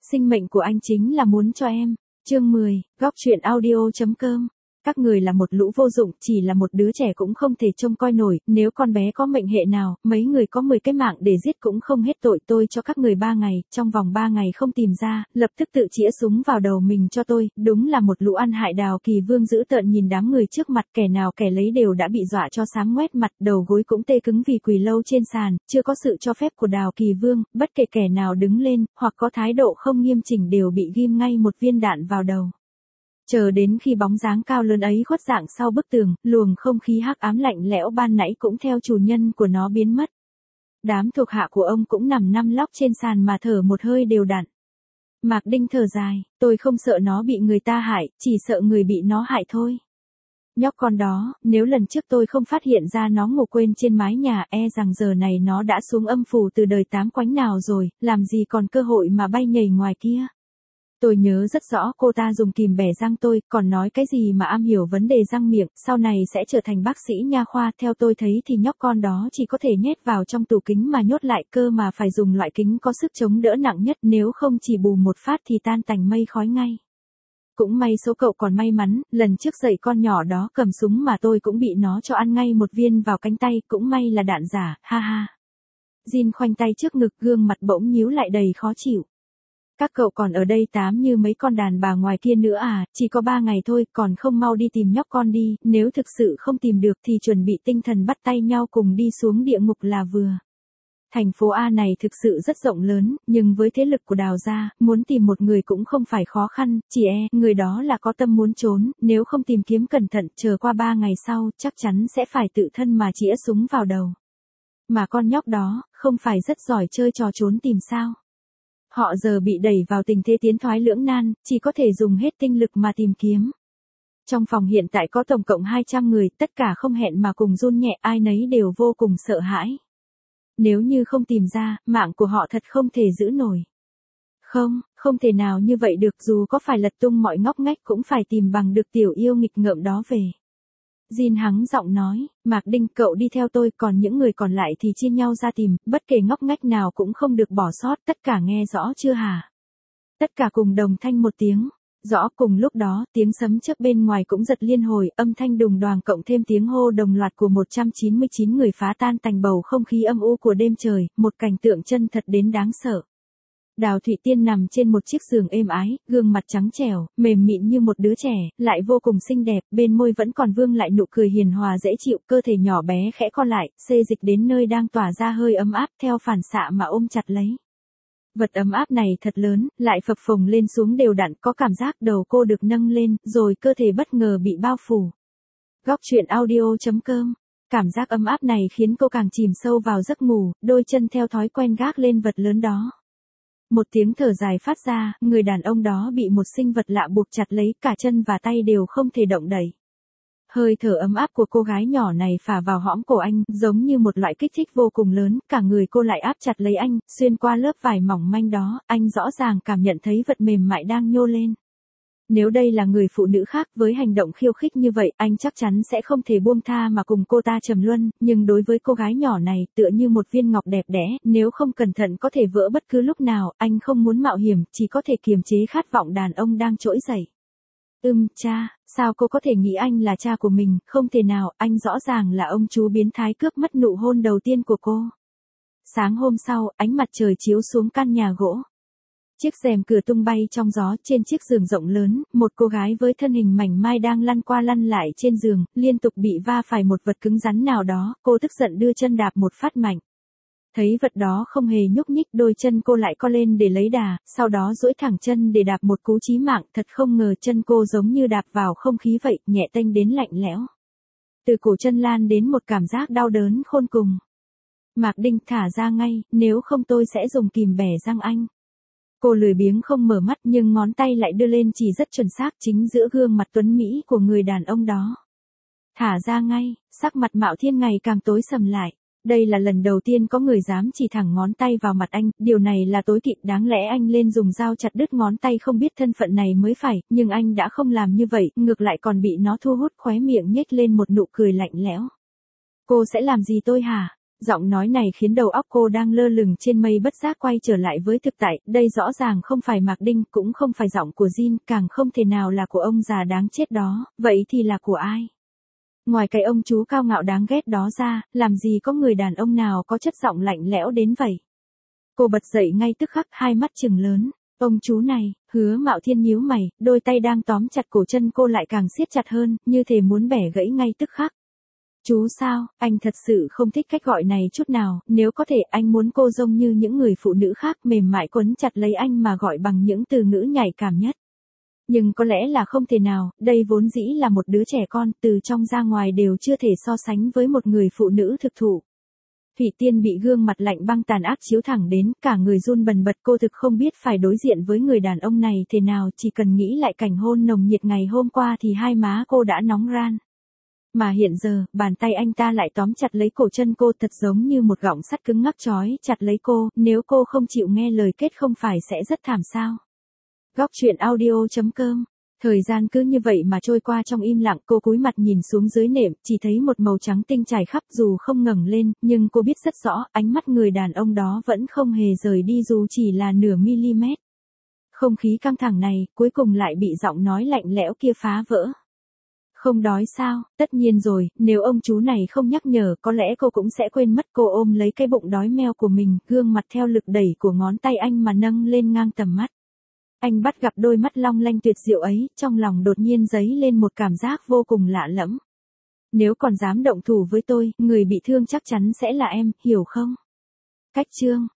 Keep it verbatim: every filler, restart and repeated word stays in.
sinh mệnh của anh chính là muốn cho em. Chương mười, góc truyện audio.com. Các người là một lũ vô dụng, chỉ là một đứa trẻ cũng không thể trông coi nổi, nếu con bé có mệnh hệ nào, mấy người có mười cái mạng để giết cũng không hết tội. Tôi cho các người ba ngày, trong vòng ba ngày không tìm ra, lập tức tự chĩa súng vào đầu mình cho tôi. Đúng là một lũ ăn hại. Đào Kỳ Vương dữ tợn nhìn đám người trước mặt, kẻ nào kẻ lấy đều đã bị dọa cho xám ngoét mặt, đầu gối cũng tê cứng vì quỳ lâu trên sàn. Chưa có sự cho phép của Đào Kỳ Vương, bất kể kẻ nào đứng lên hoặc có thái độ không nghiêm chỉnh đều bị ghim ngay một viên đạn vào đầu. Chờ đến khi bóng dáng cao lớn ấy khuất dạng sau bức tường, luồng không khí hắc ám lạnh lẽo ban nãy cũng theo chủ nhân của nó biến mất. Đám thuộc hạ của ông cũng nằm nằm lóc trên sàn mà thở một hơi đều đặn. Mạc Đinh thở dài, tôi không sợ nó bị người ta hại, chỉ sợ người bị nó hại thôi. Nhóc con đó, nếu lần trước tôi không phát hiện ra nó ngủ quên trên mái nhà, e rằng giờ này nó đã xuống âm phủ từ đời tám quánh nào rồi, làm gì còn cơ hội mà bay nhảy ngoài kia. Tôi nhớ rất rõ cô ta dùng kìm bẻ răng tôi, còn nói cái gì mà am hiểu vấn đề răng miệng, sau này sẽ trở thành bác sĩ nha khoa. Theo tôi thấy thì nhóc con đó chỉ có thể nhét vào trong tủ kính mà nhốt lại, cơ mà phải dùng loại kính có sức chống đỡ nặng nhất, nếu không chỉ bù một phát thì tan tành mây khói ngay. Cũng may số cậu còn may mắn, lần trước dạy con nhỏ đó cầm súng mà tôi cũng bị nó cho ăn ngay một viên vào cánh tay, cũng may là đạn giả, ha ha. Jin khoanh tay trước ngực, gương mặt bỗng nhíu lại đầy khó chịu. Các cậu còn ở đây tám như mấy con đàn bà ngoài kia nữa à, chỉ có ba ngày thôi, còn không mau đi tìm nhóc con đi, nếu thực sự không tìm được thì chuẩn bị tinh thần bắt tay nhau cùng đi xuống địa ngục là vừa. Thành phố A này thực sự rất rộng lớn, nhưng với thế lực của Đào gia, muốn tìm một người cũng không phải khó khăn, chỉ e, người đó là có tâm muốn trốn, nếu không tìm kiếm cẩn thận, chờ qua ba ngày sau, chắc chắn sẽ phải tự thân mà chĩa súng vào đầu. Mà con nhóc đó, không phải rất giỏi chơi trò trốn tìm sao? Họ giờ bị đẩy vào tình thế tiến thoái lưỡng nan, chỉ có thể dùng hết tinh lực mà tìm kiếm. Trong phòng hiện tại có tổng cộng hai trăm người, tất cả không hẹn mà cùng run nhẹ, ai nấy đều vô cùng sợ hãi. Nếu như không tìm ra, mạng của họ thật không thể giữ nổi. Không, không thể nào như vậy được, dù có phải lật tung mọi ngóc ngách cũng phải tìm bằng được tiểu yêu nghịch ngợm đó về. Jin hắng giọng nói, Mạc Đinh cậu đi theo tôi, còn những người còn lại thì chia nhau ra tìm, bất kể ngóc ngách nào cũng không được bỏ sót, tất cả nghe rõ chưa hả? Tất cả cùng đồng thanh một tiếng. Rõ. Cùng lúc đó, tiếng sấm chớp bên ngoài cũng giật liên hồi, âm thanh đùng đoàng cộng thêm tiếng hô đồng loạt của một trăm chín mươi chín người phá tan tành bầu không khí âm u của đêm trời, một cảnh tượng chân thật đến đáng sợ. Đào Thụy Tiên nằm trên một chiếc giường êm ái, gương mặt trắng trẻo, mềm mịn như một đứa trẻ, lại vô cùng xinh đẹp, bên môi vẫn còn vương lại nụ cười hiền hòa dễ chịu, cơ thể nhỏ bé khẽ co lại, xê dịch đến nơi đang tỏa ra hơi ấm áp, theo phản xạ mà ôm chặt lấy. Vật ấm áp này thật lớn, lại phập phồng lên xuống đều đặn, có cảm giác đầu cô được nâng lên, rồi cơ thể bất ngờ bị bao phủ. Góc truyện audio.com. Cảm giác ấm áp này khiến cô càng chìm sâu vào giấc ngủ, đôi chân theo thói quen gác lên vật lớn đó. Một tiếng thở dài phát ra, người đàn ông đó bị một sinh vật lạ buộc chặt lấy, cả chân và tay đều không thể động đậy. Hơi thở ấm áp của cô gái nhỏ này phả vào hõm cổ anh, giống như một loại kích thích vô cùng lớn, cả người cô lại áp chặt lấy anh, xuyên qua lớp vải mỏng manh đó, anh rõ ràng cảm nhận thấy vật mềm mại đang nhô lên. Nếu đây là người phụ nữ khác với hành động khiêu khích như vậy, anh chắc chắn sẽ không thể buông tha mà cùng cô ta trầm luân, nhưng đối với cô gái nhỏ này, tựa như một viên ngọc đẹp đẽ, nếu không cẩn thận có thể vỡ bất cứ lúc nào, anh không muốn mạo hiểm, chỉ có thể kiềm chế khát vọng đàn ông đang trỗi dậy. Ừm, cha, sao cô có thể nghĩ anh là cha của mình, không thể nào, anh rõ ràng là ông chú biến thái cướp mất nụ hôn đầu tiên của cô. Sáng hôm sau, ánh mặt trời chiếu xuống căn nhà gỗ. Chiếc rèm cửa tung bay trong gió, trên chiếc giường rộng lớn, một cô gái với thân hình mảnh mai đang lăn qua lăn lại trên giường, liên tục bị va phải một vật cứng rắn nào đó, cô tức giận đưa chân đạp một phát mạnh. Thấy vật đó không hề nhúc nhích, đôi chân cô lại co lên để lấy đà, sau đó duỗi thẳng chân để đạp một cú chí mạng, thật không ngờ chân cô giống như đạp vào không khí vậy, nhẹ tênh đến lạnh lẽo. Từ cổ chân lan đến một cảm giác đau đớn khôn cùng. Mạc Đinh thả ra ngay, nếu không tôi sẽ dùng kìm bẻ răng anh. Cô lười biếng không mở mắt nhưng ngón tay lại đưa lên chỉ rất chuẩn xác chính giữa gương mặt tuấn Mỹ của người đàn ông đó. Thả ra ngay, sắc mặt Mạo Thiên ngày càng tối sầm lại. Đây là lần đầu tiên có người dám chỉ thẳng ngón tay vào mặt anh, điều này là tối kỵ, đáng lẽ anh lên dùng dao chặt đứt ngón tay không biết thân phận này mới phải, nhưng anh đã không làm như vậy, ngược lại còn bị nó thu hút, khóe miệng nhếch lên một nụ cười lạnh lẽo. Cô sẽ làm gì tôi hả? Giọng nói này khiến đầu óc cô đang lơ lửng trên mây bất giác quay trở lại với thực tại, đây rõ ràng không phải Mạc Đinh, cũng không phải giọng của Jin, càng không thể nào là của ông già đáng chết đó, vậy thì là của ai? Ngoài cái ông chú cao ngạo đáng ghét đó ra, làm gì có người đàn ông nào có chất giọng lạnh lẽo đến vậy? Cô bật dậy ngay tức khắc, hai mắt trừng lớn. Ông chú này, Hứa Mạo Thiên nhíu mày, đôi tay đang tóm chặt cổ chân cô lại càng siết chặt hơn, như thể muốn bẻ gãy ngay tức khắc. Chú sao, anh thật sự không thích cách gọi này chút nào, nếu có thể anh muốn cô giống như những người phụ nữ khác mềm mại quấn chặt lấy anh mà gọi bằng những từ ngữ nhạy cảm nhất. Nhưng có lẽ là không thể nào, đây vốn dĩ là một đứa trẻ con, từ trong ra ngoài đều chưa thể so sánh với một người phụ nữ thực thụ. Thủy Tiên bị gương mặt lạnh băng tàn ác chiếu thẳng đến, cả người run bần bật, cô thực không biết phải đối diện với người đàn ông này thế nào, chỉ cần nghĩ lại cảnh hôn nồng nhiệt ngày hôm qua thì hai má cô đã nóng ran. Mà hiện giờ, bàn tay anh ta lại tóm chặt lấy cổ chân cô thật giống như một gọng sắt cứng ngắc trói chặt lấy cô, nếu cô không chịu nghe lời kết không phải sẽ rất thảm sao. Góc truyện audio chấm com. Thời gian cứ như vậy mà trôi qua trong im lặng, cô cúi mặt nhìn xuống dưới nệm, chỉ thấy một màu trắng tinh trải khắp, dù không ngẩng lên, nhưng cô biết rất rõ, ánh mắt người đàn ông đó vẫn không hề rời đi dù chỉ là nửa mm. Không khí căng thẳng này, cuối cùng lại bị giọng nói lạnh lẽo kia phá vỡ. Không đói sao? Tất nhiên rồi, nếu ông chú này không nhắc nhở, có lẽ cô cũng sẽ quên mất. Cô ôm lấy cái bụng đói meo của mình, gương mặt theo lực đẩy của ngón tay anh mà nâng lên ngang tầm mắt. Anh bắt gặp đôi mắt long lanh tuyệt diệu ấy, trong lòng đột nhiên dấy lên một cảm giác vô cùng lạ lẫm. Nếu còn dám động thủ với tôi, người bị thương chắc chắn sẽ là em, hiểu không? Cách chương